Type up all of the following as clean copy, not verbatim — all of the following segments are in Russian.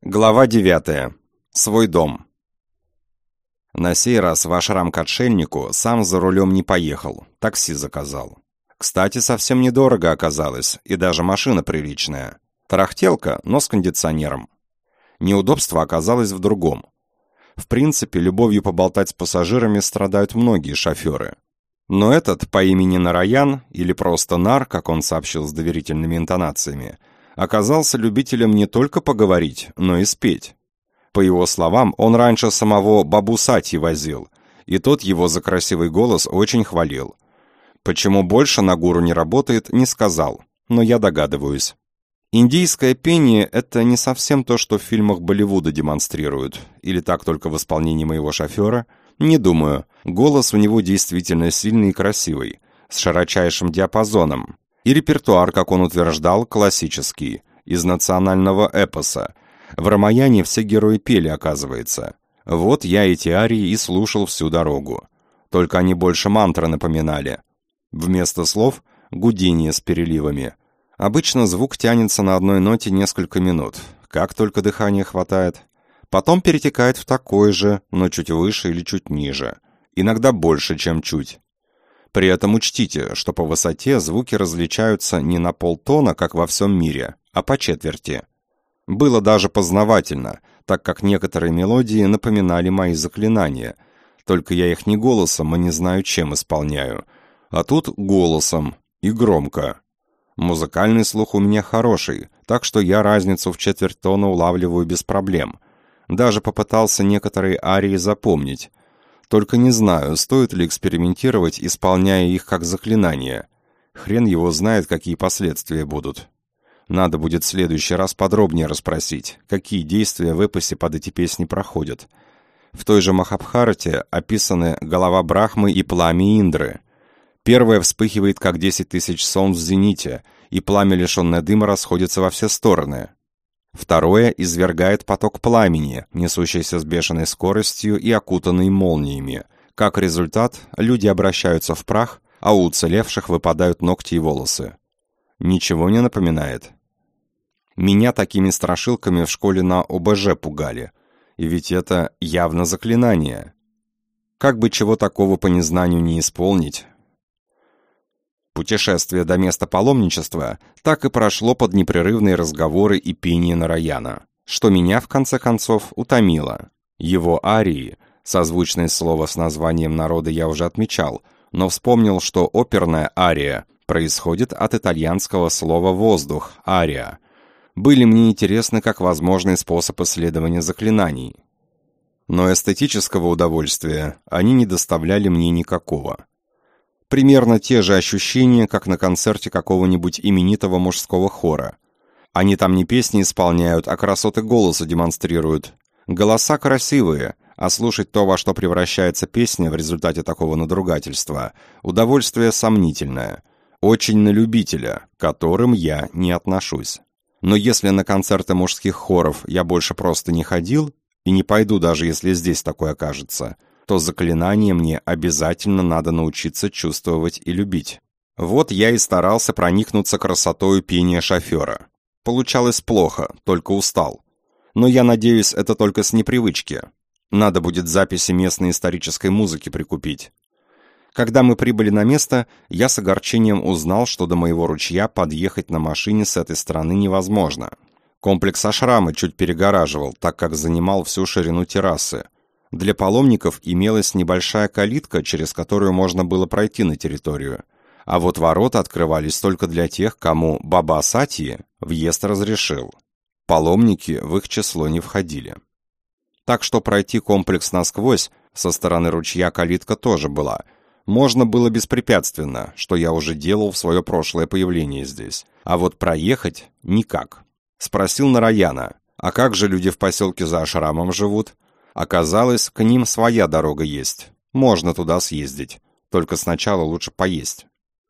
Глава 9. Свой дом. На сей раз ваш рам к отшельнику сам за рулем не поехал, такси заказал. Кстати, совсем недорого оказалось, и даже машина приличная. Тарахтелка, но с кондиционером. Неудобство оказалось в другом. В принципе, любовью поболтать с пассажирами страдают многие шоферы. Но этот по имени Нараян, или просто Нар, как он сообщил с доверительными интонациями, оказался любителем не только поговорить, но и спеть. По его словам, он раньше самого Бабу Сати возил, и тот его за красивый голос очень хвалил. Почему больше на гуру не работает, не сказал, но я догадываюсь. Индийское пение – это не совсем то, что в фильмах Болливуда демонстрируют, или так только в исполнении моего шофера. Не думаю, голос у него действительно сильный и красивый, с широчайшим диапазоном. И репертуар, как он утверждал, классический, из национального эпоса. В Рамаяне все герои пели, оказывается. Вот я эти арии и слушал всю дорогу. Только они больше мантры напоминали. Вместо слов — гудение с переливами. Обычно звук тянется на одной ноте несколько минут, как только дыхания хватает. Потом перетекает в такой же, но чуть выше или чуть ниже. Иногда больше, чем чуть. При этом учтите, что по высоте звуки различаются не на полтона, как во всем мире, а по четверти. Было даже познавательно, так как некоторые мелодии напоминали мои заклинания, только я их не голосом, а не знаю чем исполняю, а тут голосом и громко. Музыкальный слух у меня хороший, так что я разницу в четверть тона улавливаю без проблем. Даже попытался некоторые арии запомнить. Только не знаю, стоит ли экспериментировать, исполняя их как заклинание. Хрен его знает, какие последствия будут. Надо будет в следующий раз подробнее расспросить, какие действия в эпосе под эти песни проходят. В той же Махабхарате описаны голова Брахмы и пламя Индры. Первое вспыхивает, как 10 тысяч солнц в зените, и пламя, лишенное дыма, расходится во все стороны. Второе извергает поток пламени, несущийся с бешеной скоростью и окутанный молниями. Как результат, люди обращаются в прах, а у уцелевших выпадают ногти и волосы. Ничего не напоминает? Меня такими страшилками в школе на ОБЖ пугали. И ведь это явно заклинание. Как бы чего такого по незнанию не исполнить? Путешествие до места паломничества так и прошло под непрерывные разговоры и пение Нараяна, что меня, в конце концов, утомило. Его арии, созвучное слово с названием народа я уже отмечал, но вспомнил, что оперная ария происходит от итальянского слова «воздух» — ария. Были мне интересны как возможный способ исследования заклинаний. Но эстетического удовольствия они не доставляли мне никакого. Примерно те же ощущения, как на концерте какого-нибудь именитого мужского хора. Они там не песни исполняют, а красоты голоса демонстрируют. Голоса красивые, а слушать то, во что превращается песня в результате такого надругательства, удовольствие сомнительное. Очень на любителя, к которым я не отношусь. Но если на концерты мужских хоров я больше просто не ходил, и не пойду, даже если здесь такое окажется, то заклинание мне обязательно надо научиться чувствовать и любить. Вот я и старался проникнуться красотою пения шофера. Получалось плохо, только устал. Но я надеюсь, это только с непривычки. Надо будет записи местной исторической музыки прикупить. Когда мы прибыли на место, я с огорчением узнал, что до моего ручья подъехать на машине с этой стороны невозможно. Комплекс ашрамы чуть перегораживал, так как занимал всю ширину террасы. Для паломников имелась небольшая калитка, через которую можно было пройти на территорию. А вот ворота открывались только для тех, кому Баба Сати въезд разрешил. Паломники в их число не входили. Так что пройти комплекс насквозь, со стороны ручья калитка тоже была, можно было беспрепятственно, что я уже делал в свое прошлое появление здесь. А вот проехать никак. Спросил Нараяна, а как же люди в поселке за ашрамом живут? Оказалось, к ним своя дорога есть. Можно туда съездить. Только сначала лучше поесть.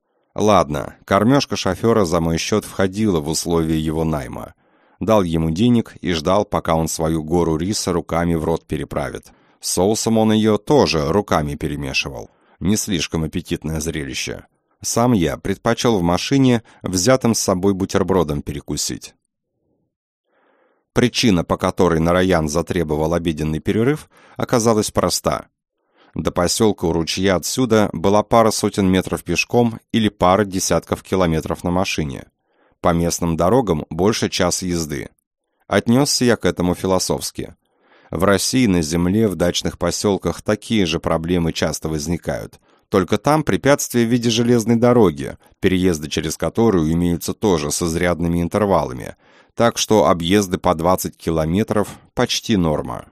Ладно, кормежка шофера за мой счет входила в условия его найма. Дал ему денег и ждал, пока он свою гору риса руками в рот переправит. С соусом он ее тоже руками перемешивал. Не слишком аппетитное зрелище. Сам я предпочел в машине взятым с собой бутербродом перекусить. Причина, по которой Нараян затребовал обеденный перерыв, оказалась проста. До поселка у ручья отсюда была пара сотен метров пешком или пара десятков километров на машине. По местным дорогам больше часа езды. Отнесся я к этому философски. В России на земле в дачных поселках такие же проблемы часто возникают. Только там препятствия в виде железной дороги, переезды через которую имеются тоже с изрядными интервалами. Так что объезды по 20 километров почти норма.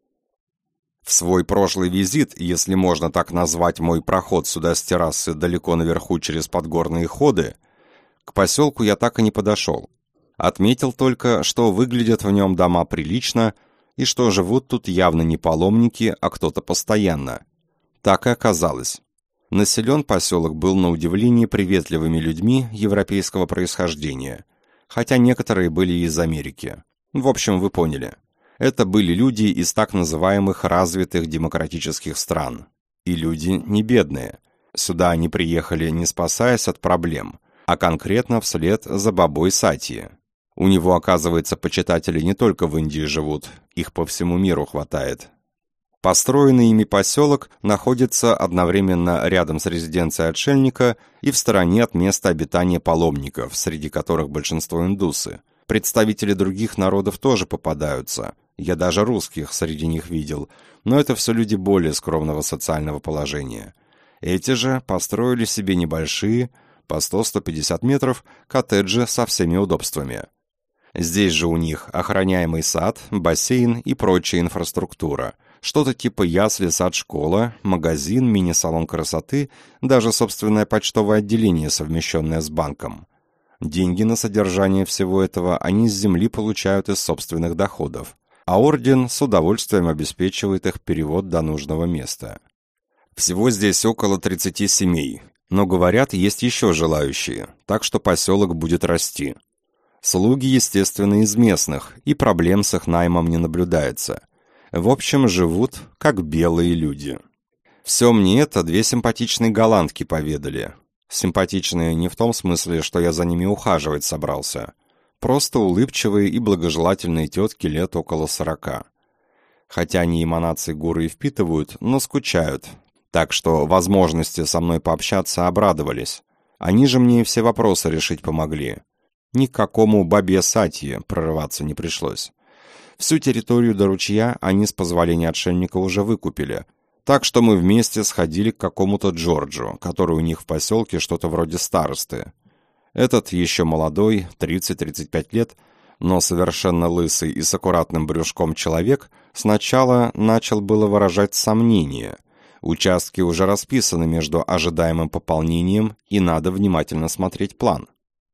В свой прошлый визит, если можно так назвать мой проход сюда с террасы далеко наверху через подгорные ходы, к поселку я так и не подошел. Отметил только, что выглядят в нем дома прилично и что живут тут явно не паломники, а кто-то постоянно. Так и оказалось. Населен поселок был на удивление приветливыми людьми европейского происхождения, хотя некоторые были из Америки. В общем, вы поняли. Это были люди из так называемых развитых демократических стран. И люди не бедные. Сюда они приехали не спасаясь от проблем, а конкретно вслед за бабой Сатьи. У него, оказывается, почитатели не только в Индии живут, их по всему миру хватает. Построенный ими поселок находится одновременно рядом с резиденцией отшельника и в стороне от места обитания паломников, среди которых большинство индусы. Представители других народов тоже попадаются. Я даже русских среди них видел, но это все люди более скромного социального положения. Эти же построили себе небольшие, по 100-150 метров, коттеджи со всеми удобствами. Здесь же у них охраняемый сад, бассейн и прочая инфраструктура. Что-то типа ясли, сад-школа, магазин, мини-салон красоты, даже собственное почтовое отделение, совмещенное с банком. Деньги на содержание всего этого они с земли получают из собственных доходов, а орден с удовольствием обеспечивает их перевод до нужного места. Всего здесь около 30 семей, но, говорят, есть еще желающие, так что поселок будет расти. Слуги, естественно, из местных, и проблем с их наймом не наблюдается. В общем, живут как белые люди. Все мне это две симпатичные голландки поведали. Симпатичные не в том смысле, что я за ними ухаживать собрался. Просто улыбчивые и благожелательные тетки лет около 40. Хотя они эманации гуру и впитывают, но скучают. Так что возможности со мной пообщаться обрадовались. Они же мне и все вопросы решить помогли. Ни к какому бабе Сатье прорываться не пришлось. Всю территорию до ручья они с позволения отшельника уже выкупили. Так что мы вместе сходили к какому-то Джорджу, который у них в поселке что-то вроде старосты. Этот еще молодой, 30-35 лет, но совершенно лысый и с аккуратным брюшком человек сначала начал было выражать сомнения. Участки уже расписаны между ожидаемым пополнением, и надо внимательно смотреть план.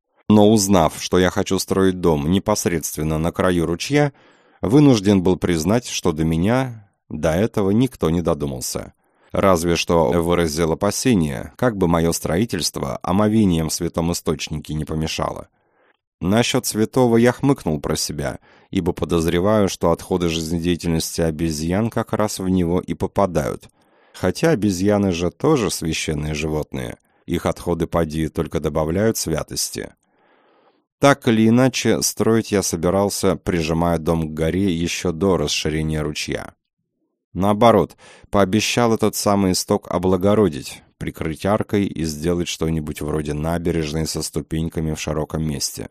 Но узнав, что я хочу строить дом непосредственно на краю ручья, вынужден был признать, что до этого никто не додумался. Разве что выразил опасение, как бы мое строительство омовением в святом источнике не помешало. Насчет святого я хмыкнул про себя, ибо подозреваю, что отходы жизнедеятельности обезьян как раз в него и попадают. Хотя обезьяны же тоже священные животные, их отходы поди только добавляют святости. Так или иначе, строить я собирался, прижимая дом к горе еще до расширения ручья. Наоборот, пообещал этот самый исток облагородить, прикрыть аркой и сделать что-нибудь вроде набережной со ступеньками в широком месте.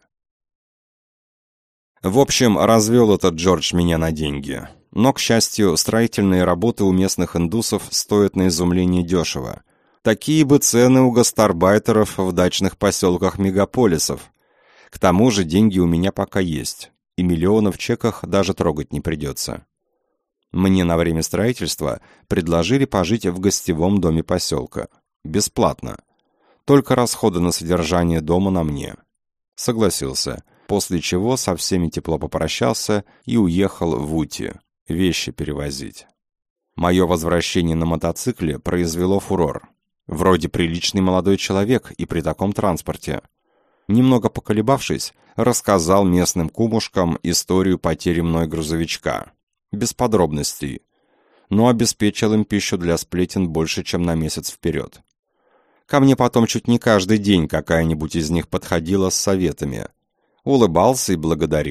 В общем, развел этот Джордж меня на деньги. Но, к счастью, строительные работы у местных индусов стоят на изумление дешево. Такие бы цены у гастарбайтеров в дачных поселках мегаполисов. К тому же деньги у меня пока есть, и миллионов в чеках даже трогать не придется. Мне на время строительства предложили пожить в гостевом доме поселка. Бесплатно. Только расходы на содержание дома на мне. Согласился, после чего со всеми тепло попрощался и уехал в Ути, вещи перевозить. Мое возвращение на мотоцикле произвело фурор. Вроде приличный молодой человек и при таком транспорте. Немного поколебавшись, рассказал местным кумушкам историю потери мной грузовичка. Без подробностей, но обеспечил им пищу для сплетен больше, чем на месяц вперед. Ко мне потом чуть не каждый день какая-нибудь из них подходила с советами. Улыбался и благодарил.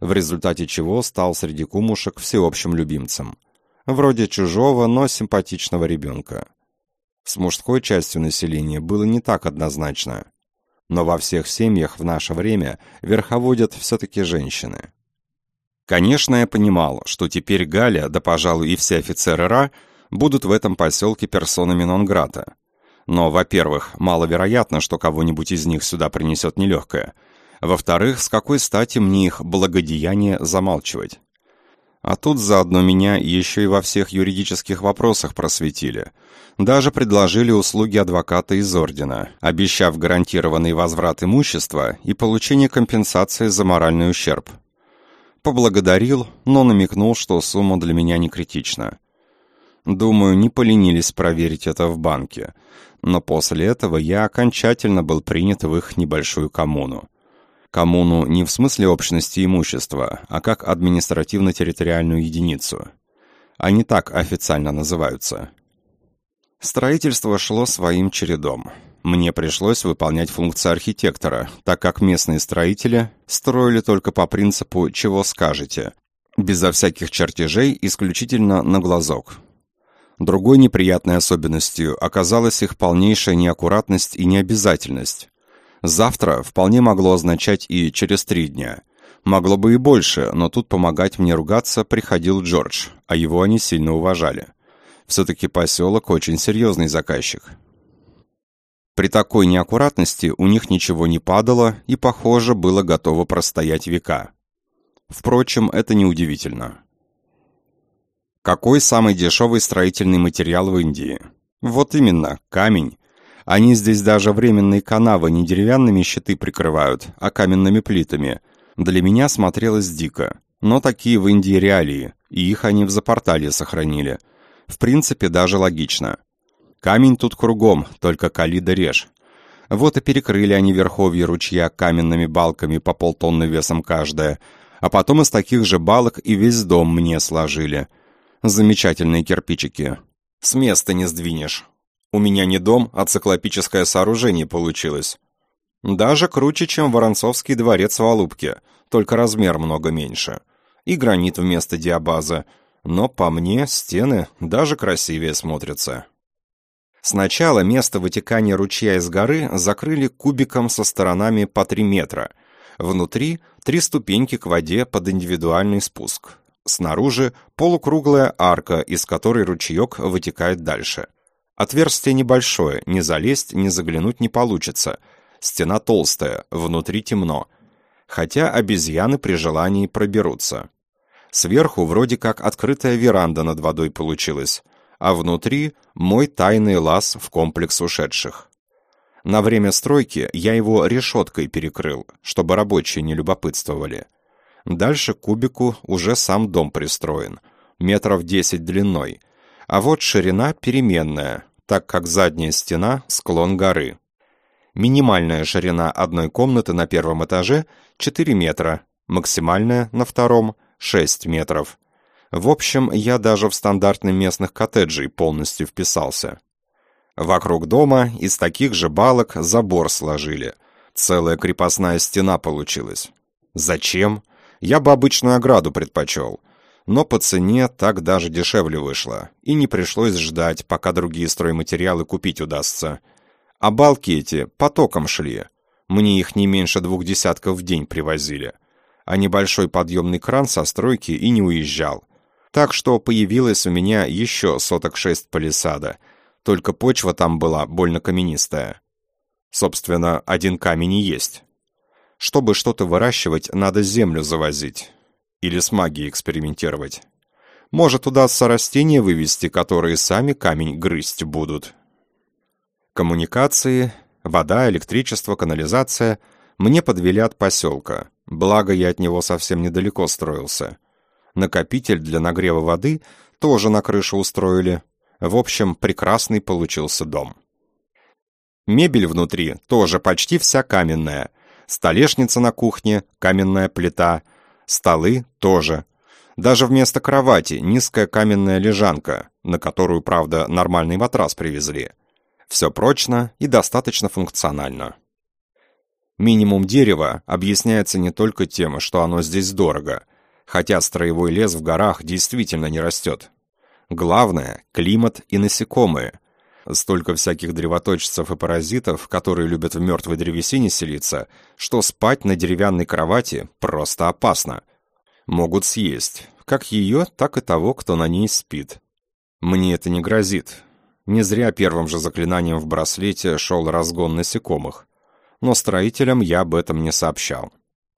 в результате чего стал среди кумушек всеобщим любимцем. Вроде чужого, но симпатичного ребенка. С мужской частью населения было не так однозначно. Но во всех семьях в наше время верховодят все-таки женщины. Конечно, я понимал, что теперь Галя, да, пожалуй, и все офицеры РА, будут в этом поселке персонами нон-грата. Но, во-первых, маловероятно, что кого-нибудь из них сюда принесет нелегкое. Во-вторых, с какой стати мне их благодеяние замалчивать? А тут заодно меня еще и во всех юридических вопросах просветили. Даже предложили услуги адвоката из ордена, обещав гарантированный возврат имущества и получение компенсации за моральный ущерб. Поблагодарил, но намекнул, что сумма для меня не критична. Думаю, не поленились проверить это в банке. Но после этого я окончательно был принят в их небольшую коммуну. Коммуну не в смысле общности имущества, а как административно-территориальную единицу. Они так официально называются. Строительство шло своим чередом. Мне пришлось выполнять функции архитектора, так как местные строители строили только по принципу «чего скажете», безо всяких чертежей, исключительно на глазок. Другой неприятной особенностью оказалась их полнейшая неаккуратность и необязательность. Завтра вполне могло означать и через 3 дня. Могло бы и больше, но тут помогать мне ругаться приходил Джордж, а его они сильно уважали. Все-таки поселок очень серьезный заказчик. При такой неаккуратности у них ничего не падало и, похоже, было готово простоять века. Впрочем, это неудивительно. Какой самый дешевый строительный материал в Индии? Вот именно, камень. Они здесь даже временные канавы не деревянными щиты прикрывают, а каменными плитами. Для меня смотрелось дико. Но такие в Индии реалии, и их они в Запорталье сохранили. В принципе, даже логично. Камень тут кругом, только кали да режь. Вот и перекрыли они верховье ручья каменными балками по полтонны весом каждая, а потом из таких же балок и весь дом мне сложили. Замечательные кирпичики. С места не сдвинешь. У меня не дом, а циклопическое сооружение получилось. Даже круче, чем Воронцовский дворец в Алупке, только размер много меньше. И гранит вместо диабаза. Но по мне стены даже красивее смотрятся. Сначала место вытекания ручья из горы закрыли кубиком со сторонами по 3 метра. Внутри 3 ступеньки к воде под индивидуальный спуск. Снаружи полукруглая арка, из которой ручеек вытекает дальше. Отверстие небольшое, не залезть, не заглянуть не получится. Стена толстая, внутри темно. Хотя обезьяны при желании проберутся. Сверху вроде как открытая веранда над водой получилась, а внутри мой тайный лаз в комплекс ушедших. На время стройки я его решеткой перекрыл, чтобы рабочие не любопытствовали. Дальше к кубику уже сам дом пристроен, метров 10 длиной, а вот ширина переменная, так как задняя стена — склон горы. Минимальная ширина одной комнаты на 1-м этаже — 4 метра, максимальная на 2-м — 6 метров. В общем, я даже в стандартный местных коттеджей полностью вписался. Вокруг дома из таких же балок забор сложили. Целая крепостная стена получилась. Зачем? Я бы обычную ограду предпочел. Но по цене так даже дешевле вышло. И не пришлось ждать, пока другие стройматериалы купить удастся. А балки эти потоком шли. Мне их не меньше 2 десятков в день привозили. А небольшой подъемный кран со стройки и не уезжал. Так что появилось у меня еще 6 соток палисада. Только почва там была больно каменистая. Собственно, 1 камень и есть. Чтобы что-то выращивать, надо землю завозить. Или с магией экспериментировать. Может, удастся растения вывести, которые сами камень грызть будут. Коммуникации, вода, электричество, канализация мне подвели от поселка. Благо, я от него совсем недалеко строился. Накопитель для нагрева воды тоже на крышу устроили. В общем, прекрасный получился дом. Мебель внутри тоже почти вся каменная. Столешница на кухне, каменная плита. Столы тоже. Даже вместо кровати низкая каменная лежанка, на которую, правда, нормальный матрас привезли. Все прочно и достаточно функционально. Минимум дерева объясняется не только тем, что оно здесь дорого, хотя строевой лес в горах действительно не растет. Главное – климат и насекомые. Столько всяких древоточцев и паразитов, которые любят в мертвой древесине селиться, что спать на деревянной кровати просто опасно. Могут съесть, как ее, так и того, кто на ней спит. Мне это не грозит. Не зря первым же заклинанием в браслете шел разгон насекомых. Но строителям я об этом не сообщал.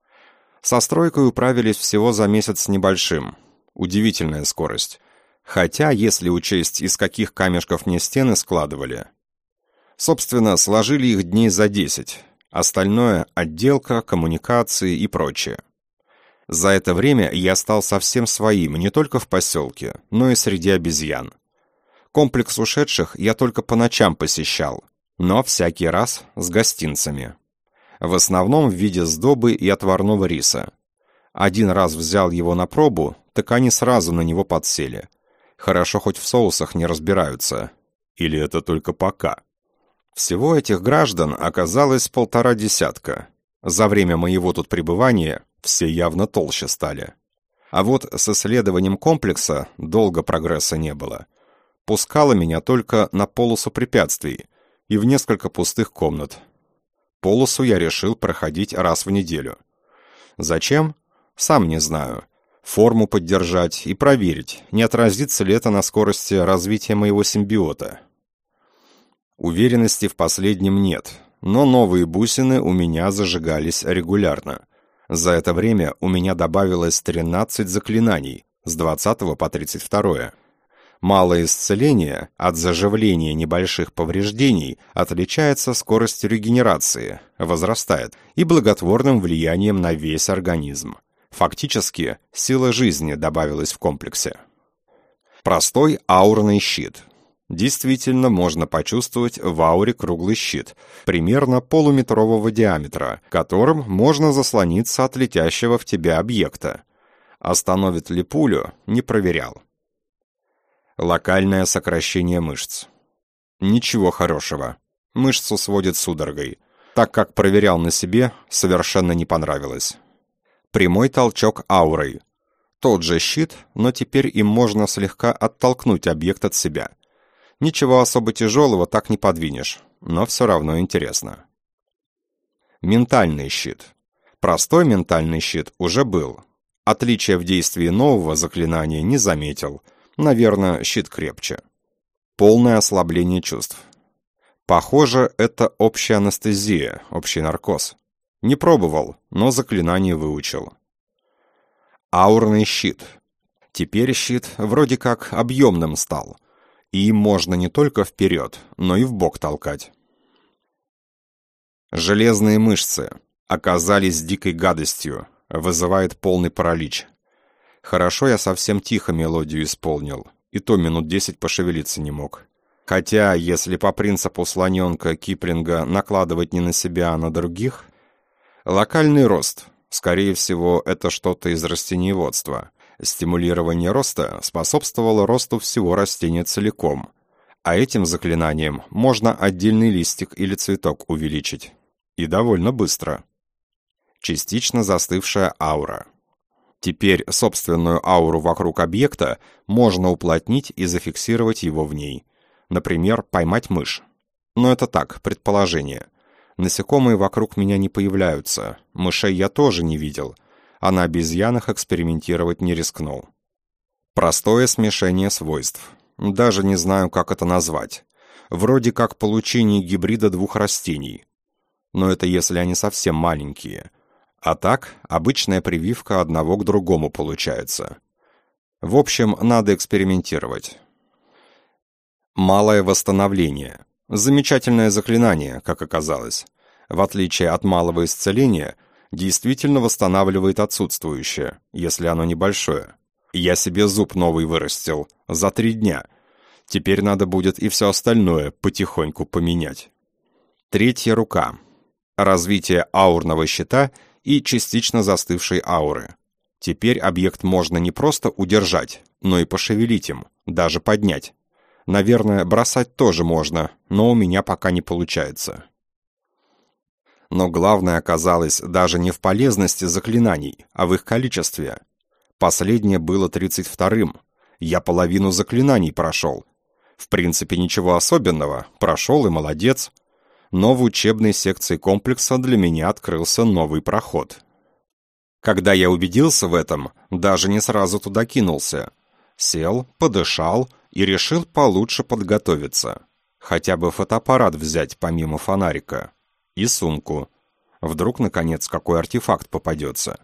Со стройкой управились всего за месяц с небольшим. Удивительная скорость. Хотя, если учесть, из каких камешков мне стены складывали. Собственно, сложили их дней за 10. Остальное — отделка, коммуникации и прочее. За это время я стал совсем своим не только в поселке, но и среди обезьян. Комплекс ушедших я только по ночам посещал, но всякий раз с гостинцами. В основном в виде сдобы и отварного риса. Один раз взял его на пробу, так они сразу на него подсели. Хорошо, хоть в соусах не разбираются. Или это только пока. Всего этих граждан оказалось 1,5 десятка. За время моего тут пребывания все явно толще стали. А вот с исследованием комплекса долго прогресса не было. Пускало меня только на полосу препятствий и в несколько пустых комнат. Полосу я решил проходить раз в неделю. Зачем? Сам не знаю. Форму поддержать и проверить, не отразится ли это на скорости развития моего симбиота. Уверенности в последнем нет, но новые бусины у меня зажигались регулярно. За это время у меня добавилось 13 заклинаний, с 20 по 32. Малое исцеление от заживления небольших повреждений отличается скоростью регенерации, возрастает, и благотворным влиянием на весь организм. Фактически, сила жизни добавилась в комплексе. Простой аурный щит. Действительно, можно почувствовать в ауре круглый щит, примерно полуметрового диаметра, которым можно заслониться от летящего в тебя объекта. Остановит ли пулю, не проверял. Локальное сокращение мышц. Ничего хорошего. Мышцу сводит судорогой. Так как проверял на себе, совершенно не понравилось. Прямой толчок аурой. Тот же щит, но теперь им можно слегка оттолкнуть объект от себя. Ничего особо тяжелого так не подвинешь, но все равно интересно. Ментальный щит. Простой ментальный щит уже был. Отличия в действии нового заклинания не заметил. Наверное, щит крепче. Полное ослабление чувств. Похоже, это общая анестезия, общий наркоз. Не пробовал, но заклинание выучил. Аурный щит. Теперь щит вроде как объемным стал. И им можно не только вперед, но и вбок толкать. Железные мышцы. Оказались дикой гадостью. Вызывает полный паралич. Хорошо я совсем тихо мелодию исполнил. И то минут 10 пошевелиться не мог. Хотя, если по принципу слоненка Киплинга накладывать не на себя, а на других... Локальный рост. Скорее всего, это что-то из растениеводства. Стимулирование роста способствовало росту всего растения целиком. А этим заклинанием можно отдельный листик или цветок увеличить. И довольно быстро. Частично застывшая аура. Теперь собственную ауру вокруг объекта можно уплотнить и зафиксировать его в ней. Например, поймать мышь. Но это так, предположение. Насекомые вокруг меня не появляются, мышей я тоже не видел, а на обезьянах экспериментировать не рискнул. Простое смешение свойств. Даже не знаю, как это назвать. Вроде как получение гибрида двух растений. Но это если они совсем маленькие. А так, обычная прививка одного к другому получается. В общем, надо экспериментировать. Малое восстановление. Замечательное заклинание, как оказалось. В отличие от малого исцеления, действительно восстанавливает отсутствующее, если оно небольшое. Я себе зуб новый вырастил за 3 дня. Теперь надо будет и все остальное потихоньку поменять. Третья рука. Развитие аурного щита и частично застывшей ауры. Теперь объект можно не просто удержать, но и пошевелить им, даже поднять. Наверное, бросать тоже можно, но у меня пока не получается. Но главное оказалось даже не в полезности заклинаний, а в их количестве. Последнее было 32-м. Я половину заклинаний прошел. В принципе, ничего особенного, прошел и молодец. Но в учебной секции комплекса для меня открылся новый проход. Когда я убедился в этом, даже не сразу туда кинулся. Сел, подышал и решил получше подготовиться. Хотя бы фотоаппарат взять помимо фонарика. И сумку. Вдруг, наконец, какой артефакт попадется.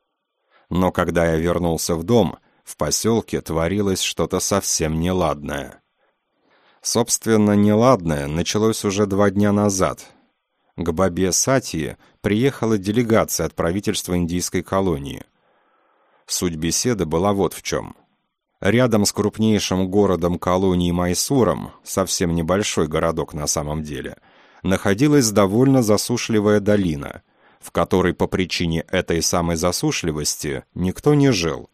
Но когда я вернулся в дом, в поселке творилось что-то совсем неладное. Собственно, неладное началось уже 2 дня назад. К бабе Сатье приехала делегация от правительства индийской колонии. Суть беседы была вот в чем. Рядом с крупнейшим городом колонии Майсуром, совсем небольшой городок на самом деле, находилась довольно засушливая долина, в которой по причине этой самой засушливости никто не жил.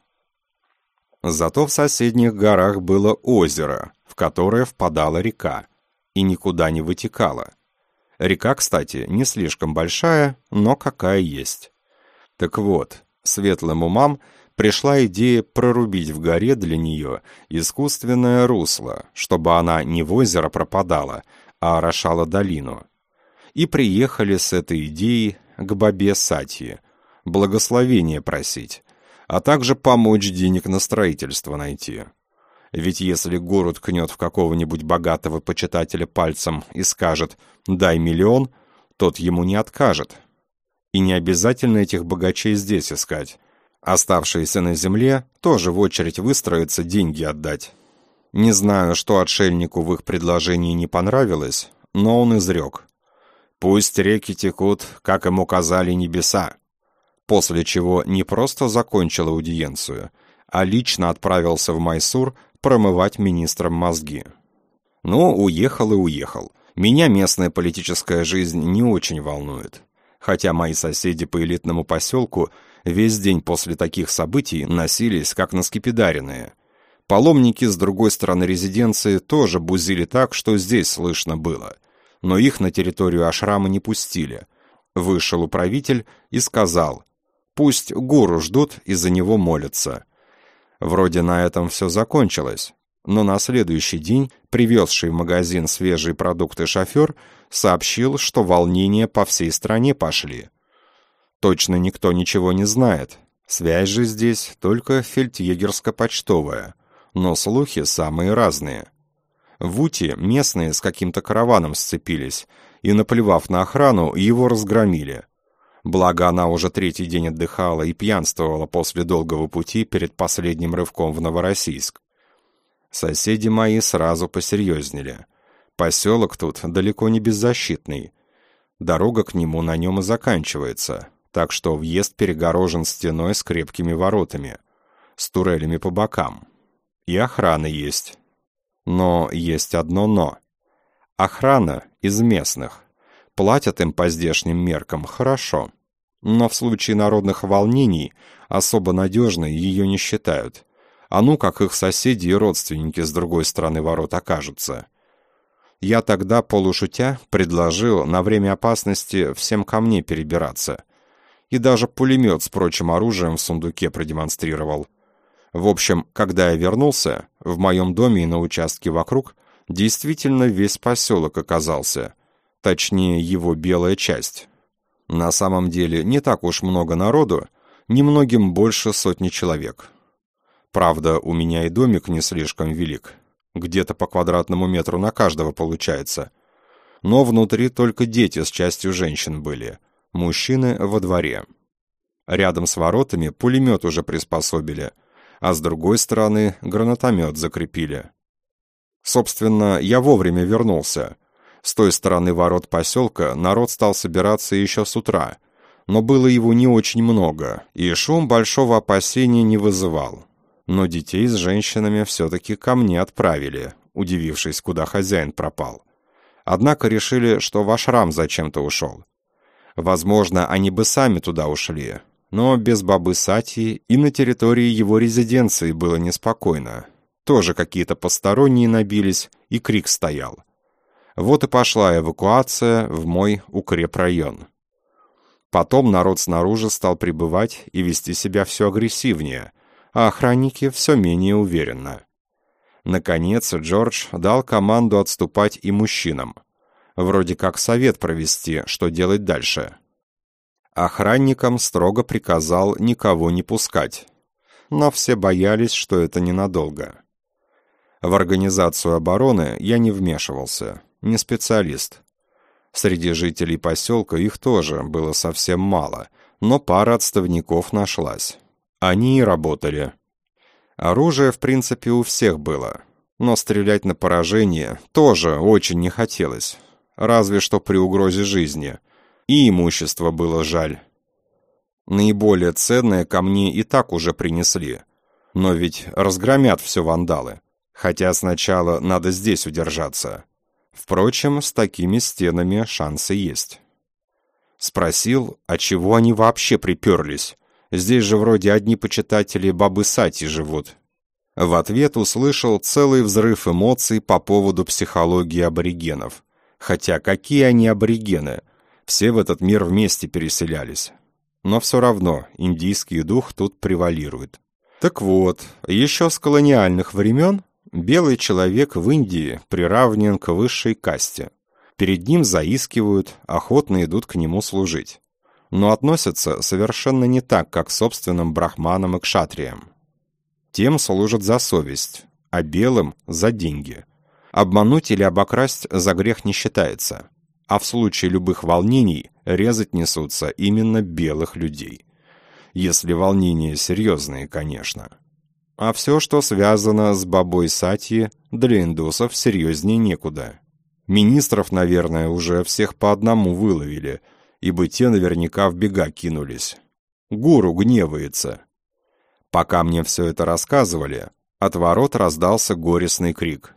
Зато в соседних горах было озеро, в которое впадала река, и никуда не вытекала. Река, кстати, не слишком большая, но какая есть. Так вот, светлым умам пришла идея прорубить в горе для нее искусственное русло, чтобы она не в озеро пропадала, а орошала долину. И приехали с этой идеей к бабе Сатье, благословения просить, а также помочь денег на строительство найти. Ведь если гуру ткнет в какого-нибудь богатого почитателя пальцем и скажет «дай 1 000 000», тот ему не откажет. И не обязательно этих богачей здесь искать. Оставшиеся на земле тоже в очередь выстроятся деньги отдать. Не знаю, что отшельнику в их предложении не понравилось, но он изрек: «Пусть реки текут, как им указали небеса», после чего не просто закончил аудиенцию, а лично отправился в Майсур промывать министрам мозги. Ну, уехал и уехал. Меня местная политическая жизнь не очень волнует. Хотя мои соседи по элитному поселку весь день после таких событий носились, как наскепидаренные. Паломники с другой стороны резиденции тоже бузили так, что здесь слышно было. Но их на территорию ашрама не пустили. Вышел управитель и сказал: «Пусть гуру ждут и за него молятся». Вроде на этом все закончилось, но на следующий день привезший в магазин свежие продукты шофер сообщил, что волнения по всей стране пошли. Точно никто ничего не знает, связь же здесь только фельдъегерско-почтовая, но слухи самые разные. В Уте местные с каким-то караваном сцепились и, наплевав на охрану, его разгромили. Благо, она уже 3-й день отдыхала и пьянствовала после долгого пути перед последним рывком в Новороссийск. Соседи мои сразу посерьезнели. Поселок тут далеко не беззащитный. Дорога к нему на нем и заканчивается, так что въезд перегорожен стеной с крепкими воротами, с турелями по бокам. И охрана есть. Но есть одно «но». Охрана из местных. Платят им по здешним меркам хорошо, но в случае народных волнений особо надежной ее не считают. А ну, как их соседи и родственники с другой стороны ворот окажутся. Я тогда, полушутя, предложил на время опасности всем ко мне перебираться. И даже пулемет с прочим оружием в сундуке продемонстрировал. В общем, когда я вернулся, в моем доме и на участке вокруг действительно весь поселок оказался. Точнее, его белая часть. На самом деле, не так уж много народу, немногим больше 100 человек. Правда, у меня и домик не слишком велик. Где-то по квадратному метру на каждого получается. Но внутри только дети с частью женщин были. Мужчины во дворе. Рядом с воротами пулемет уже приспособили, а с другой стороны гранатомет закрепили. Собственно, я вовремя вернулся. С той стороны ворот поселка народ стал собираться еще с утра, но было его не очень много, и шум большого опасения не вызывал. Но детей с женщинами все-таки ко мне отправили, удивившись, куда хозяин пропал. Однако решили, что в ашрам зачем-то ушел. Возможно, они бы сами туда ушли, но без бабы Сатьи и на территории его резиденции было неспокойно. Тоже какие-то посторонние набились, и крик стоял. Вот и пошла эвакуация в мой укрепрайон. Потом народ снаружи стал прибывать и вести себя все агрессивнее, а охранники все менее уверенно. Наконец, Джордж дал команду отступать и мужчинам. Вроде как совет провести, что делать дальше. Охранникам строго приказал никого не пускать. Но все боялись, что это ненадолго. В организацию обороны я не вмешивался, не специалист. Среди жителей поселка их тоже было совсем мало, но пара отставников нашлась. Они и работали. Оружие, в принципе, у всех было, но стрелять на поражение тоже очень не хотелось, разве что при угрозе жизни, и имущество было жаль. Наиболее ценное ко мне и так уже принесли, но ведь разгромят все вандалы, хотя сначала надо здесь удержаться. Впрочем, с такими стенами шансы есть. Спросил, а чего они вообще приперлись? Здесь же вроде одни почитатели Бабы Сати живут. В ответ услышал целый взрыв эмоций по поводу психологии аборигенов. Хотя какие они аборигены? Все в этот мир вместе переселялись. Но все равно индийский дух тут превалирует. Так вот, еще с колониальных времен белый человек в Индии приравнен к высшей касте. Перед ним заискивают, охотно идут к нему служить. Но относятся совершенно не так, как к собственным брахманам и кшатриям. Тем служат за совесть, а белым – за деньги. Обмануть или обокрасть за грех не считается, а в случае любых волнений резать несутся именно белых людей. Если волнения серьезные, конечно. А все, что связано с Бабой Сати, для индусов серьезнее некуда. Министров, наверное, уже всех по одному выловили, ибо те наверняка в бега кинулись. Гуру гневается. Пока мне все это рассказывали, от ворот раздался горестный крик.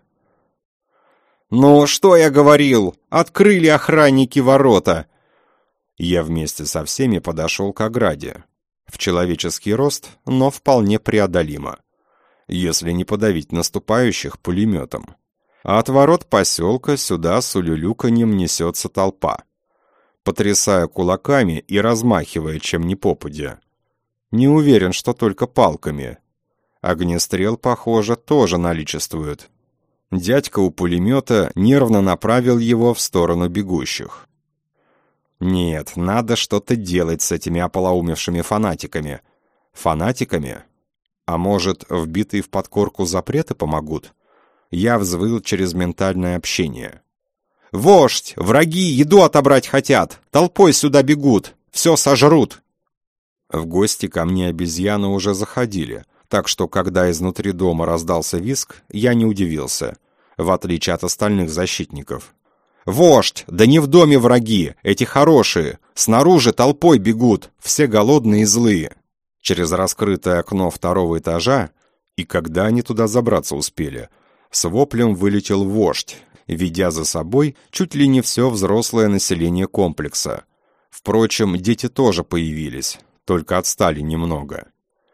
«Ну, что я говорил? Открыли охранники ворота!» Я вместе со всеми подошел к ограде. В человеческий рост, но вполне преодолимо, если не подавить наступающих пулеметом. А от ворот поселка сюда с улюлюканьем несется толпа, потрясая кулаками и размахивая чем ни попадя. Не уверен, что только палками. Огнестрел, похоже, тоже наличествует. Дядька у пулемета нервно направил его в сторону бегущих. Нет, надо что-то делать с этими ополоумевшими фанатиками. Фанатиками? А может, вбитые в подкорку запреты помогут? Я взвыл через ментальное общение. «Вождь! Враги еду отобрать хотят! Толпой сюда бегут! Все сожрут!» В гости ко мне обезьяны уже заходили, так что, когда изнутри дома раздался визг, я не удивился, в отличие от остальных защитников. «Вождь! Да не в доме враги! Эти хорошие! Снаружи толпой бегут! Все голодные и злые!» Через раскрытое окно второго этажа, и когда они туда забраться успели, с воплем вылетел вождь, ведя за собой чуть ли не все взрослое население комплекса. Впрочем, дети тоже появились, только отстали немного.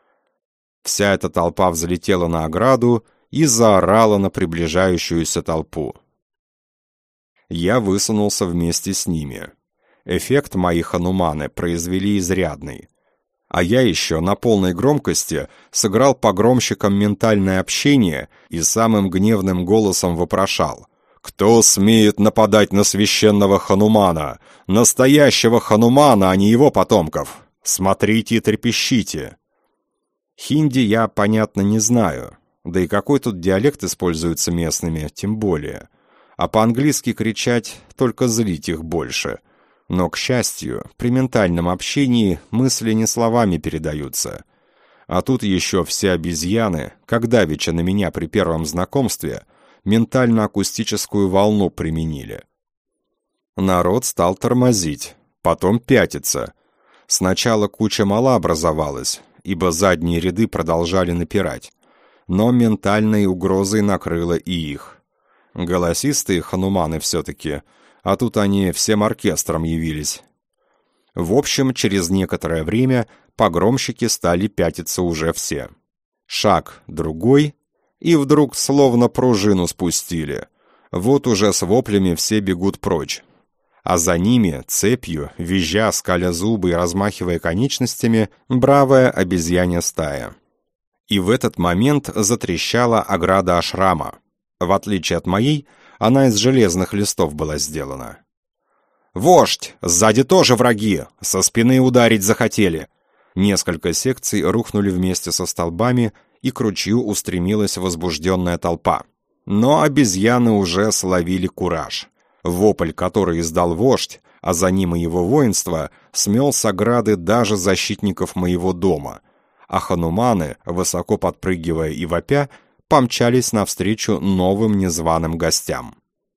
Вся эта толпа взлетела на ограду и заорала на приближающуюся толпу. Я высунулся вместе с ними. Эффект мои хануманы произвели изрядный. А я еще на полной громкости сыграл погромщикам ментальное общение и самым гневным голосом вопрошал: «Кто смеет нападать на священного ханумана? Настоящего ханумана, а не его потомков! Смотрите и трепещите!» Хинди я, понятно, не знаю, да и какой тут диалект используется местными, тем более. А по-английски кричать — только злить их больше. Но, к счастью, при ментальном общении мысли не словами передаются. А тут еще все обезьяны, как давеча на меня при первом знакомстве, ментально-акустическую волну применили. Народ стал тормозить, потом пятиться. Сначала куча мала образовалась, ибо задние ряды продолжали напирать, но ментальной угрозой накрыло и их. Голосистые хануманы все-таки, а тут они всем оркестром явились. В общем, через некоторое время погромщики стали пятиться уже все. Шаг, другой, и вдруг словно пружину спустили. Вот уже с воплями все бегут прочь. а за ними, цепью, визжа, скаля зубы и размахивая конечностями, бравая обезьянья стая. И в этот момент затрещала ограда ашрама. В отличие от моей, она из железных листов была сделана. «Вождь! Сзади тоже враги! Со спины ударить захотели!» Несколько секций рухнули вместе со столбами, и к ручью устремилась возбужденная толпа. Но обезьяны уже словили кураж. Вопль, который издал вождь, а за ним и его воинство, смел с ограды даже защитников моего дома, а хануманы, высоко подпрыгивая и вопя, помчались навстречу новым незваным гостям.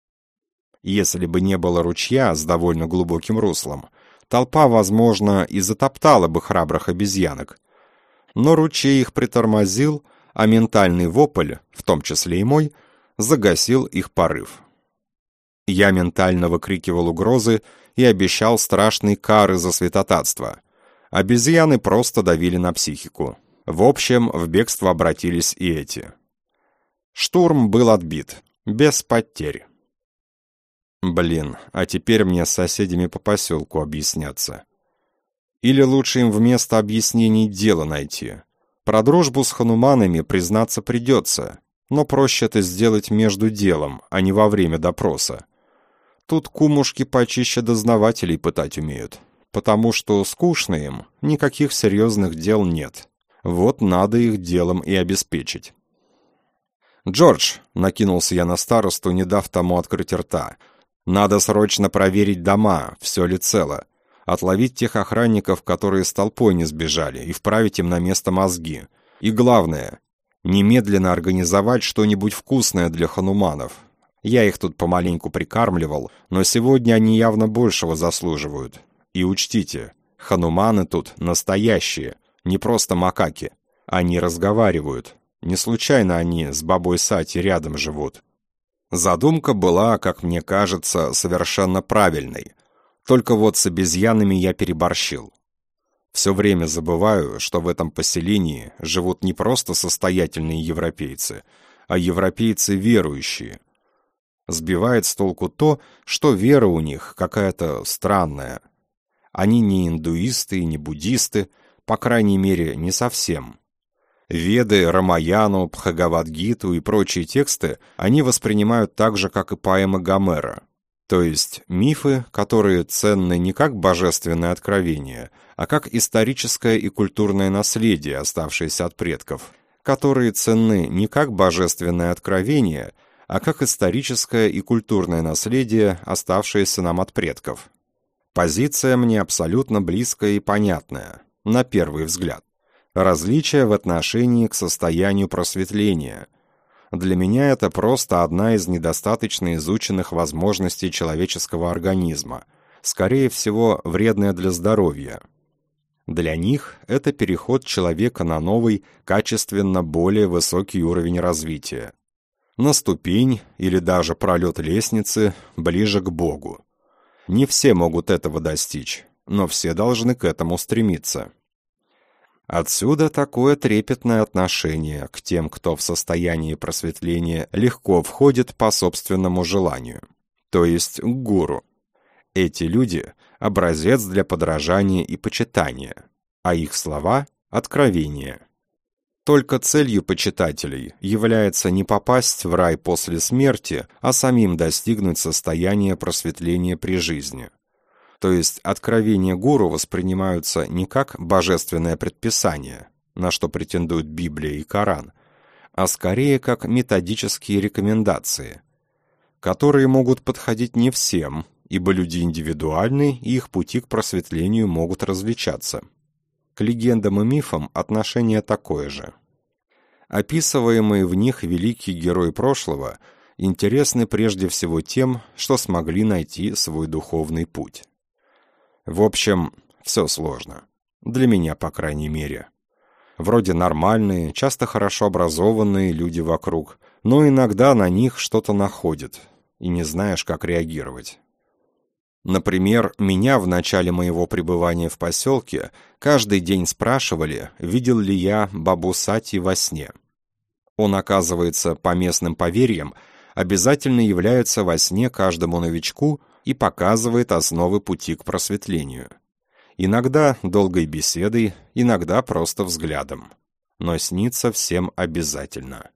Если бы не было ручья с довольно глубоким руслом, толпа, возможно, и затоптала бы храбрых обезьянок. Но ручей их притормозил, а ментальный вопль, в том числе и мой, загасил их порыв. Я ментально выкрикивал угрозы и обещал страшные кары за святотатство. Обезьяны просто давили на психику. В общем, в бегство обратились и эти. Штурм был отбит, без потерь. Блин, а теперь мне с соседями по поселку объясняться. Или лучше им вместо объяснений дело найти. Про дружбу с хануманами признаться придется, но проще это сделать между делом, а не во время допроса. Тут кумушки почище дознавателей пытать умеют, потому что скучно им, никаких серьезных дел нет. Вот надо их делом и обеспечить. «Джордж», — накинулся я на старосту, не дав тому открыть рта, — «надо срочно проверить дома, все ли цело, отловить тех охранников, которые с толпой не сбежали, и вправить им на место мозги. И главное, немедленно организовать что-нибудь вкусное для хануманов. Я их тут помаленьку прикармливал, но сегодня они явно большего заслуживают. И учтите, хануманы тут настоящие, не просто макаки. Они разговаривают. Не случайно они с бабой Сати рядом живут». Задумка была, как мне кажется, совершенно правильной. Только вот с обезьянами я переборщил. Все время забываю, что в этом поселении живут не просто состоятельные европейцы, а европейцы верующие. Сбивает с толку то, что вера у них какая-то странная. Они не индуисты и не буддисты, по крайней мере, не совсем. Веды, Рамаяну, Бхагавад-гиту и прочие тексты они воспринимают так же, как и поэмы Гомера. То есть мифы, которые ценны не как божественное откровение, а как историческое и культурное наследие, оставшееся от предков, которые ценны не как божественное откровение, а как историческое и культурное наследие, оставшееся нам от предков. Позиция мне абсолютно близкая и понятная, на первый взгляд. Различие в отношении к состоянию просветления. Для меня это просто одна из недостаточно изученных возможностей человеческого организма, скорее всего, вредная для здоровья. Для них это переход человека на новый, качественно более высокий уровень развития. На ступень или даже пролет лестницы ближе к Богу. Не все могут этого достичь, но все должны к этому стремиться. Отсюда такое трепетное отношение к тем, кто в состоянии просветления легко входит по собственному желанию, то есть к гуру. Эти люди – образец для подражания и почитания, а их слова – откровение. Только целью почитателей является не попасть в рай после смерти, а самим достигнуть состояния просветления при жизни. То есть откровения гуру воспринимаются не как божественное предписание, на что претендуют Библия и Коран, а скорее как методические рекомендации, которые могут подходить не всем, ибо люди индивидуальны и их пути к просветлению могут различаться. К легендам и мифам отношение такое же. Описываемые в них великие герои прошлого интересны прежде всего тем, что смогли найти свой духовный путь. В общем, все сложно. Для меня, по крайней мере. Вроде нормальные, часто хорошо образованные люди вокруг, но иногда на них что-то находит, и не знаешь, как реагировать. Например, меня в начале моего пребывания в поселке каждый день спрашивали, видел ли я бабу Сати во сне. Он, оказывается, по местным поверьям, обязательно является во сне каждому новичку, и показывает основы пути к просветлению. Иногда долгой беседой, иногда просто взглядом. Но снится всем обязательно.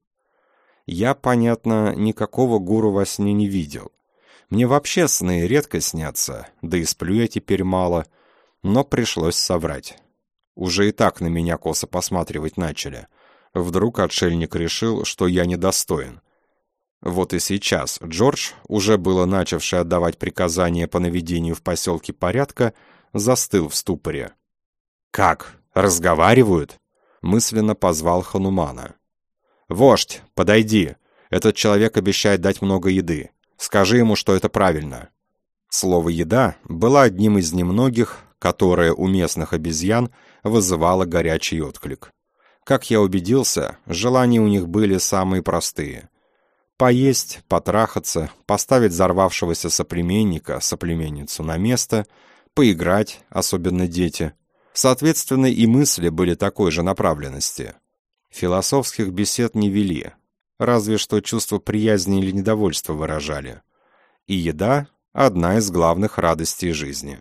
Я, понятно, никакого гуру во сне не видел. Мне вообще сны редко снятся, да и сплю я теперь мало, но пришлось соврать. Уже и так на меня косо посматривать начали. Вдруг отшельник решил, что я недостоин. Вот и сейчас Джордж, уже было начавший отдавать приказания по наведению в поселке порядка, застыл в ступоре. «Как? Разговаривают?» — мысленно позвал Ханумана. «Вождь, подойди. Этот человек обещает дать много еды. Скажи ему, что это правильно». Слово «еда» было одним из немногих, которое у местных обезьян вызывало горячий отклик. Как я убедился, желания у них были самые простые. Поесть, потрахаться, поставить взорвавшегося соплеменницу на место, поиграть, особенно дети. Соответственно, и мысли были такой же направленности. Философских бесед не вели, разве что чувство приязни или недовольства выражали. И еда — одна из главных радостей жизни.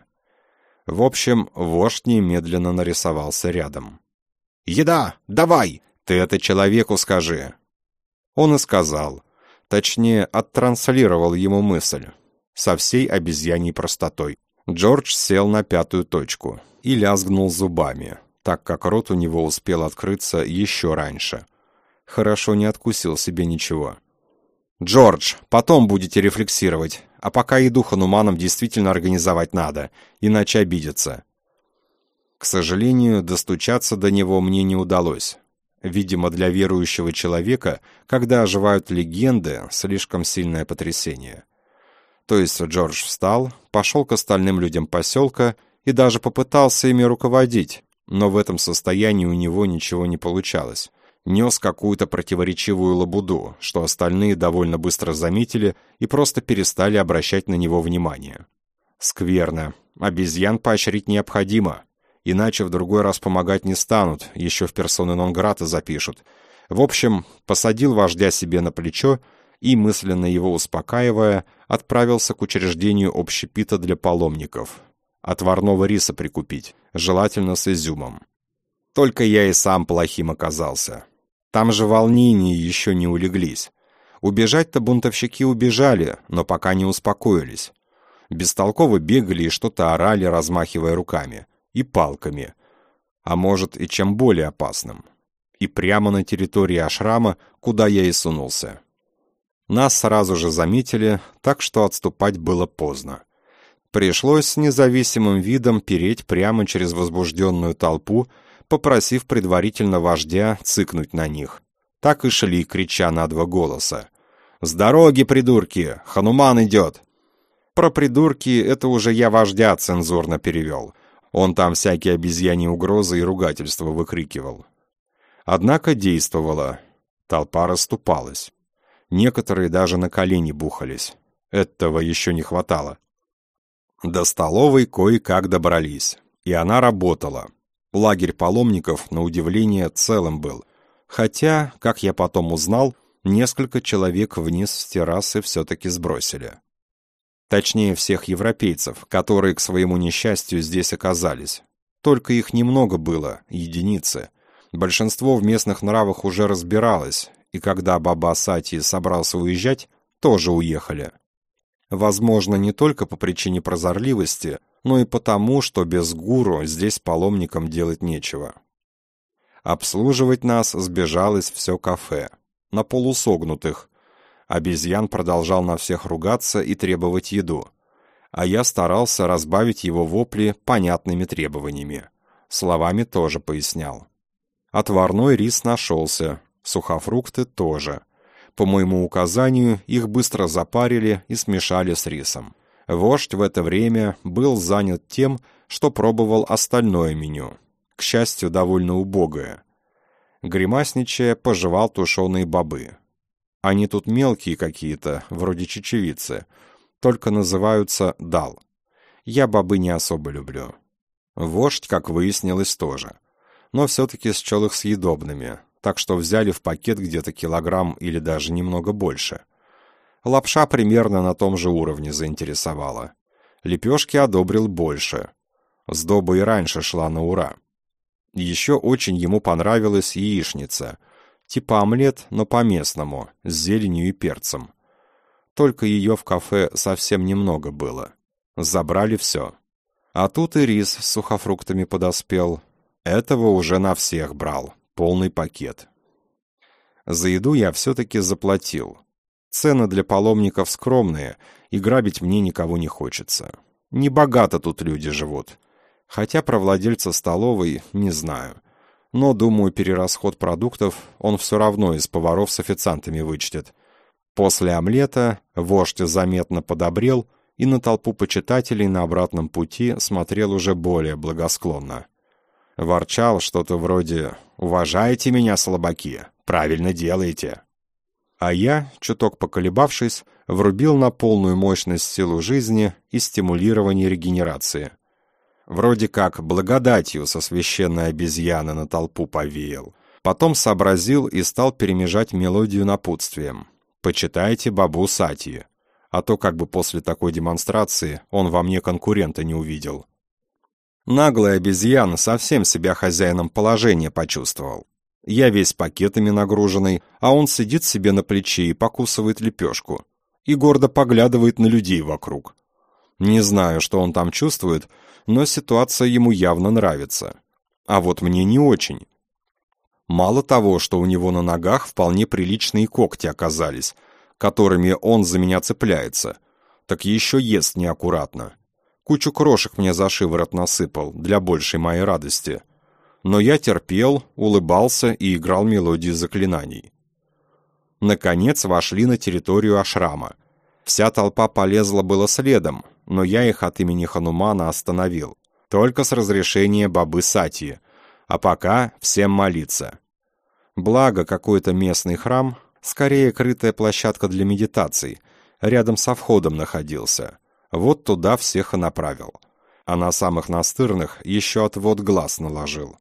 В общем, вождь немедленно нарисовался рядом. «Еда! Давай! Ты это человеку скажи!» Он и сказал, точнее, оттранслировал ему мысль, со всей обезьяньей простотой. Джордж сел на пятую точку и лязгнул зубами, так как рот у него успел открыться еще раньше. Хорошо не откусил себе ничего. «Джордж, потом будете рефлексировать, а пока еду хануманам действительно организовать надо, иначе обидятся». К сожалению, достучаться до него мне не удалось. Видимо, для верующего человека, когда оживают легенды, слишком сильное потрясение. То есть Джордж встал, пошел к остальным людям поселка и даже попытался ими руководить, но в этом состоянии у него ничего не получалось. Нес какую-то противоречивую лабуду, что остальные довольно быстро заметили и просто перестали обращать на него внимание. Скверно. Обезьян поощрить необходимо. Иначе в другой раз помогать не станут, еще в персоны нон-грата запишут. В общем, посадил вождя себе на плечо и, мысленно его успокаивая, отправился к учреждению общепита для паломников. Отварного риса прикупить, желательно с изюмом. Только я и сам плохим оказался. Там же волнения еще не улеглись. Убежать-то бунтовщики убежали, но пока не успокоились. Бестолково бегали и что-то орали, размахивая руками. И палками. А может, и чем более опасным. И прямо на территории ашрама, куда я и сунулся. Нас сразу же заметили, так что отступать было поздно. Пришлось с независимым видом переть прямо через возбужденную толпу, попросив предварительно вождя цыкнуть на них. Так и шли, крича на два голоса. «С дороги, придурки! Хануман идет!» Про придурки это уже я вождя цензурно перевел. Он там всякие обезьяньи угрозы и ругательства выкрикивал. Однако действовало. Толпа расступалась. Некоторые даже на колени бухались. Этого еще не хватало. До столовой кое-как добрались. И она работала. Лагерь паломников, на удивление, целым был. Хотя, как я потом узнал, несколько человек вниз с террасы все-таки сбросили. Точнее, всех европейцев, которые к своему несчастью здесь оказались. Только их немного было, единицы. Большинство в местных нравах уже разбиралось, и когда Баба Сати собрался уезжать, тоже уехали. Возможно, не только по причине прозорливости, но и потому, что без гуру здесь паломникам делать нечего. Обслуживать нас сбежалось все кафе. На полусогнутых. Обезьян продолжал на всех ругаться и требовать еду. А я старался разбавить его вопли понятными требованиями. Словами тоже пояснял. Отварной рис нашелся, сухофрукты тоже. По моему указанию их быстро запарили и смешали с рисом. Вождь в это время был занят тем, что пробовал остальное меню. К счастью, довольно убогое. Гримасничая, пожевал тушеные бобы. Они тут мелкие какие-то, вроде чечевицы, только называются дал. Я бобы не особо люблю. Вождь, как выяснилось, тоже. Но все-таки счел их съедобными, так что взяли в пакет где-то килограмм или даже немного больше. Лапша примерно на том же уровне заинтересовала. Лепешки одобрил больше. Сдоба и раньше шла на ура. Еще очень ему понравилась яичница. Типа омлет, но по-местному, с зеленью и перцем. Только ее в кафе совсем немного было. Забрали все. А тут и рис с сухофруктами подоспел. Этого уже на всех брал. Полный пакет. За еду я все-таки заплатил. Цены для паломников скромные, и грабить мне никого не хочется. Небогато тут люди живут. Хотя про владельца столовой не знаю. Но, думаю, перерасход продуктов он все равно из поваров с официантами вычтет. После омлета вождь заметно подобрел и на толпу почитателей на обратном пути смотрел уже более благосклонно. Ворчал что-то вроде «Уважайте меня, слабаки, правильно делаете». А я, чуток поколебавшись, врубил на полную мощность силу жизни и стимулирование регенерации. Вроде как благодатью со священной обезьяны на толпу повеял. Потом сообразил и стал перемежать мелодию напутствием. «Почитайте бабу Сати», а то как бы после такой демонстрации он во мне конкурента не увидел. Наглый обезьян совсем себя хозяином положения почувствовал. Я весь пакетами нагруженный, а он сидит себе на плече и покусывает лепешку. И гордо поглядывает на людей вокруг. Не знаю, что он там чувствует, но ситуация ему явно нравится. А вот мне не очень. Мало того, что у него на ногах вполне приличные когти оказались, которыми он за меня цепляется, так еще ест неаккуратно. Кучу крошек мне за шиворот насыпал, для большей моей радости. Но я терпел, улыбался и играл мелодии заклинаний. Наконец вошли на территорию ашрама. Вся толпа полезла было следом, но я их от имени Ханумана остановил. Только с разрешения бабы Сати. А пока всем молиться. Благо, какой-то местный храм, скорее крытая площадка для медитаций, рядом со входом находился. Вот туда всех и направил. А на самых настырных еще отвод глаз наложил.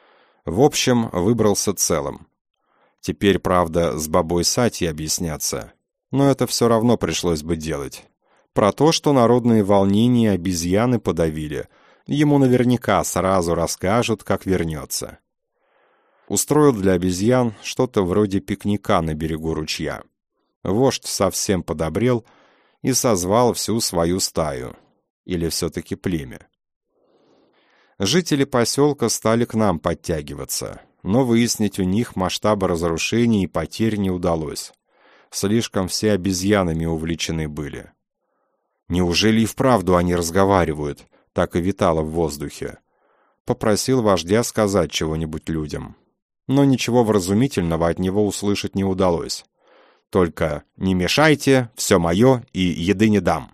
В общем, выбрался целым. Теперь, правда, с бабой Сати объясняться, но это все равно пришлось бы делать. Про то, что народные волнения обезьяны подавили, ему наверняка сразу расскажут, как вернется. Устроил для обезьян что-то вроде пикника на берегу ручья. Вождь совсем подобрел и созвал всю свою стаю. Или все-таки племя. Жители поселка стали к нам подтягиваться, но выяснить у них масштабы разрушений и потерь не удалось. Слишком все обезьянами увлечены были. Неужели и вправду они разговаривают? Так и витало в воздухе. Попросил вождя сказать чего-нибудь людям. Но ничего вразумительного от него услышать не удалось. Только «не мешайте, все мое и еды не дам».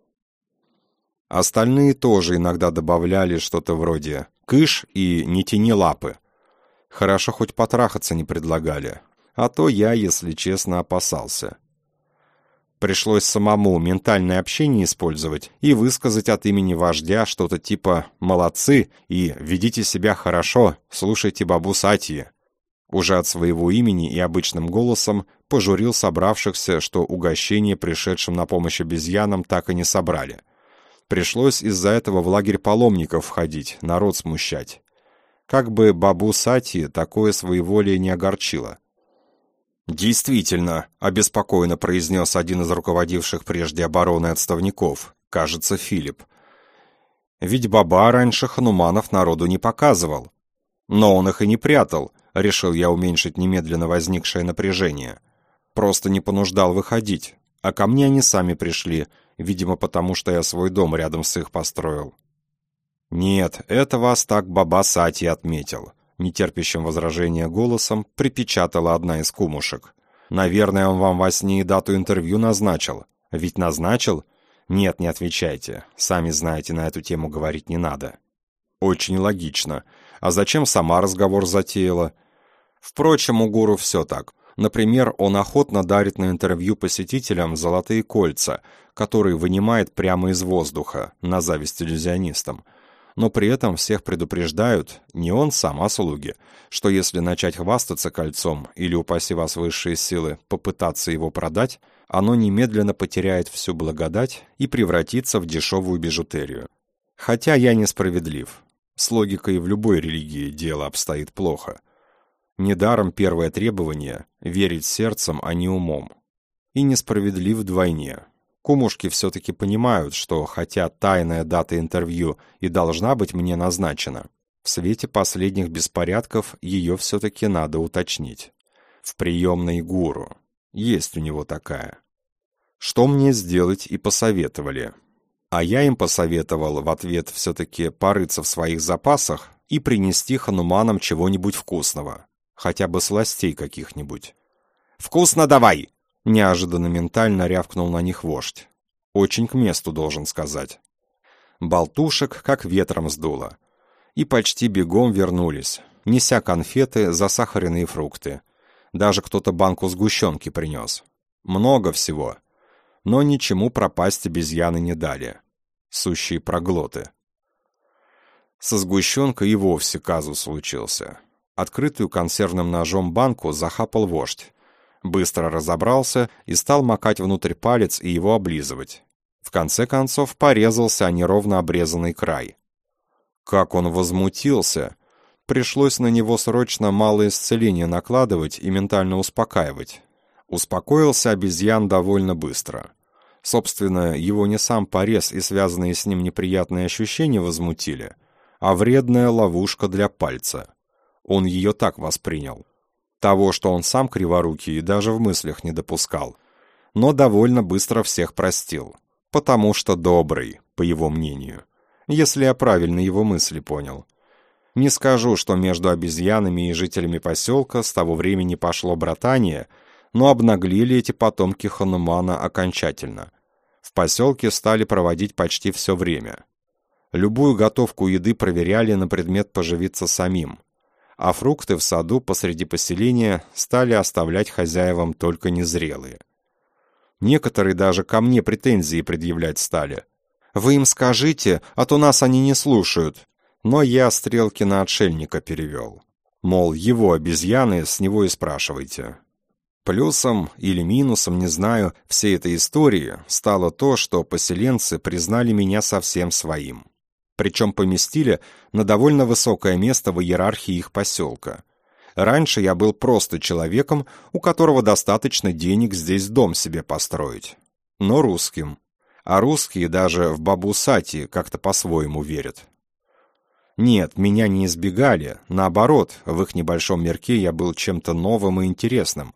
Остальные тоже иногда добавляли что-то вроде «кыш» и «не тяни лапы». Хорошо хоть потрахаться не предлагали, а то я, если честно, опасался. Пришлось самому ментальное общение использовать и высказать от имени вождя что-то типа «молодцы» и «ведите себя хорошо, слушайте бабу Сати». Уже от своего имени и обычным голосом пожурил собравшихся, что угощение пришедшим на помощь обезьянам так и не собрали. Пришлось из-за этого в лагерь паломников входить, народ смущать. Как бы бабу Сати такое своеволие не огорчило. «Действительно», — обеспокоенно произнес один из руководивших прежде обороной отставников, кажется, Филипп. «Ведь баба раньше хануманов народу не показывал. Но он их и не прятал», — решил я уменьшить немедленно возникшее напряжение. «Просто не понуждал выходить, а ко мне они сами пришли, видимо, потому что я свой дом рядом с их построил». «Нет, это вас так баба Сати отметил», — нетерпящим возражения голосом припечатала одна из кумушек. «Наверное, он вам во сне и дату интервью назначил. Ведь назначил? Нет, не отвечайте. Сами знаете, на эту тему говорить не надо». «Очень логично. А зачем сама разговор затеяла?» Впрочем, у гуру все так. Например, он охотно дарит на интервью посетителям золотые кольца, которые вынимает прямо из воздуха, на зависть иллюзионистам. Но при этом всех предупреждают, не он сам, а слуги, что если начать хвастаться кольцом или, упаси вас высшие силы, попытаться его продать, оно немедленно потеряет всю благодать и превратится в дешевую бижутерию. Хотя я несправедлив. С логикой в любой религии дело обстоит плохо. Недаром первое требование — верить сердцем, а не умом. И несправедлив вдвойне. Кумушки все-таки понимают, что хотя тайная дата интервью и должна быть мне назначена, в свете последних беспорядков ее все-таки надо уточнить. В приемной гуру. Есть у него такая. Что мне сделать и посоветовали. А я им посоветовал в ответ все-таки порыться в своих запасах и принести хануманам чего-нибудь вкусного. Хотя бы сластей каких-нибудь. «Вкусно давай!» — неожиданно ментально рявкнул на них вождь. Очень к месту, должен сказать. Болтушек как ветром сдуло. И почти бегом вернулись, неся конфеты, засахаренные фрукты. Даже кто-то банку сгущенки принес. Много всего. Но ничему пропасть обезьяны не дали. Сущие проглоты. Со сгущенкой и вовсе казус случился. Открытую консервным ножом банку захапал вождь. Быстро разобрался и стал макать внутрь палец и его облизывать. В конце концов порезался о неровно обрезанный край. Как он возмутился! Пришлось на него срочно малое исцеление накладывать и ментально успокаивать. Успокоился обезьян довольно быстро. Собственно, его не сам порез и связанные с ним неприятные ощущения возмутили, а вредная ловушка для пальца. Он ее так воспринял. Того, что он сам криворукий, даже в мыслях не допускал. Но довольно быстро всех простил. Потому что добрый, по его мнению. Если я правильно его мысли понял. Не скажу, что между обезьянами и жителями поселка с того времени пошло братание, но обнаглели эти потомки Ханумана окончательно. В поселке стали проводить почти все время. Любую готовку еды проверяли на предмет поживиться самим. А фрукты в саду посреди поселения стали оставлять хозяевам только незрелые. Некоторые даже ко мне претензии предъявлять стали. «Вы им скажите, а то нас они не слушают». Но я стрелки на отшельника перевел. Мол, его обезьяны, с него и спрашивайте. Плюсом или минусом, не знаю, всей этой истории стало то, что поселенцы признали меня совсем своим. Причем поместили на довольно высокое место в иерархии их поселка. Раньше я был просто человеком, у которого достаточно денег здесь дом себе построить. Но русским. А русские даже в бабу Сати как-то по-своему верят. Нет, меня не избегали, наоборот, в их небольшом мирке я был чем-то новым и интересным.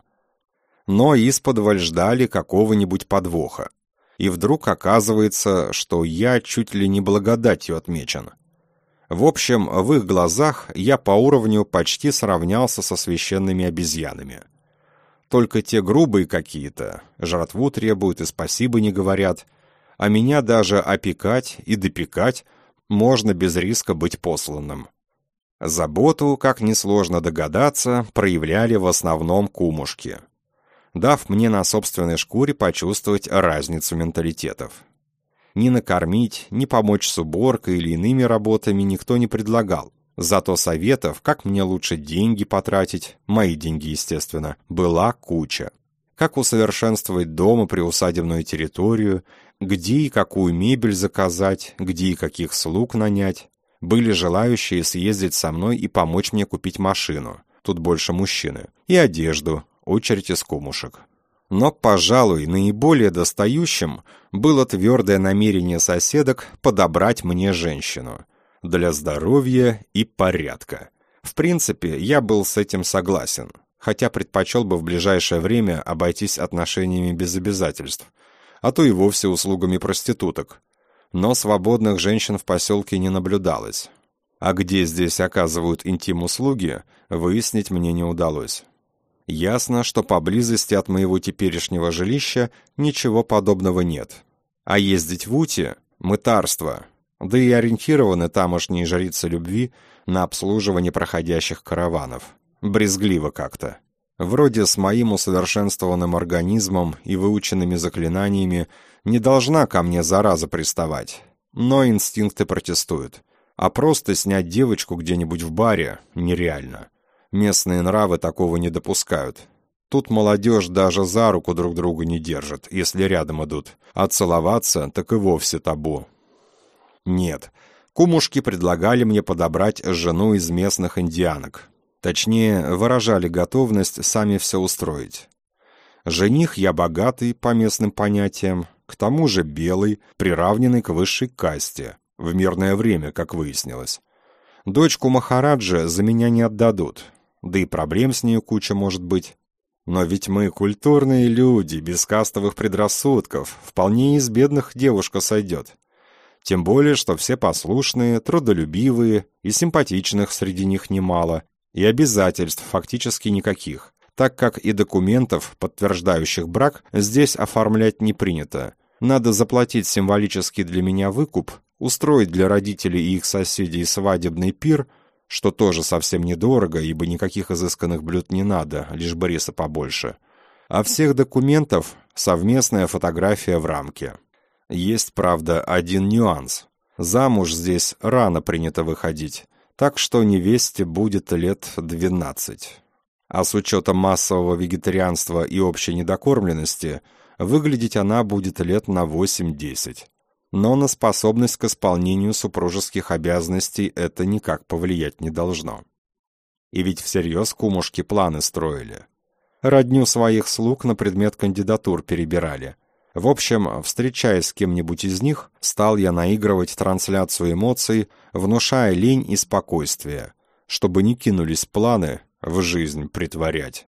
Но исподволь ждали какого-нибудь подвоха. И вдруг оказывается, что я чуть ли не благодатью отмечен. В общем, в их глазах я по уровню почти сравнялся со священными обезьянами. Только те грубые какие-то, жратву требуют и спасибо не говорят, а меня даже опекать и допекать можно без риска быть посланным. Заботу, как несложно догадаться, проявляли в основном кумушки, дав мне на собственной шкуре почувствовать разницу менталитетов. Ни накормить, ни помочь с уборкой или иными работами никто не предлагал. Зато советов, как мне лучше деньги потратить, мои деньги, естественно, была куча. Как усовершенствовать дом и приусадебную территорию, где и какую мебель заказать, где и каких слуг нанять. Были желающие съездить со мной и помочь мне купить машину, тут больше мужчины, и одежду, очередь из кумушек. Но, пожалуй, наиболее достающим было твердое намерение соседок подобрать мне женщину. Для здоровья и порядка. В принципе, я был с этим согласен, хотя предпочел бы в ближайшее время обойтись отношениями без обязательств, а то и вовсе услугами проституток. Но свободных женщин в поселке не наблюдалось. А где здесь оказывают интим-услуги, выяснить мне не удалось. Ясно, что поблизости от моего теперешнего жилища ничего подобного нет. А ездить в Ути – мытарство, да и ориентированы тамошние жрицы любви на обслуживание проходящих караванов. Брезгливо как-то. Вроде с моим усовершенствованным организмом и выученными заклинаниями не должна ко мне зараза приставать, но инстинкты протестуют. А просто снять девочку где-нибудь в баре нереально. Местные нравы такого не допускают. Тут молодежь даже за руку друг друга не держит, если рядом идут. А целоваться так и вовсе табу. Нет, кумушки предлагали мне подобрать жену из местных индианок. Точнее, выражали готовность сами все устроить. Жених я богатый, по местным понятиям, к тому же белый, приравненный к высшей касте, в мирное время, как выяснилось. Дочку Махараджа за меня не отдадут, да и проблем с нею куча может быть. Но ведь мы культурные люди, без кастовых предрассудков, вполне из бедных девушка сойдет. Тем более, что все послушные, трудолюбивые, и симпатичных среди них немало, и обязательств фактически никаких, так как и документов, подтверждающих брак, здесь оформлять не принято. Надо заплатить символический для меня выкуп, устроить для родителей и их соседей свадебный пир, что тоже совсем недорого, ибо никаких изысканных блюд не надо, лишь бы риса побольше. А всех документов совместная фотография в рамке. Есть, правда, один нюанс. Замуж здесь рано принято выходить, так что невесте будет лет 12. А с учетом массового вегетарианства и общей недокормленности, выглядеть она будет лет на 8-10. Но на способность к исполнению супружеских обязанностей это никак повлиять не должно. И ведь всерьез кумушки планы строили. Родню своих слуг на предмет кандидатур перебирали. В общем, встречаясь с кем-нибудь из них, стал я наигрывать трансляцию эмоций, внушая лень и спокойствие, чтобы не кинулись планы в жизнь притворять.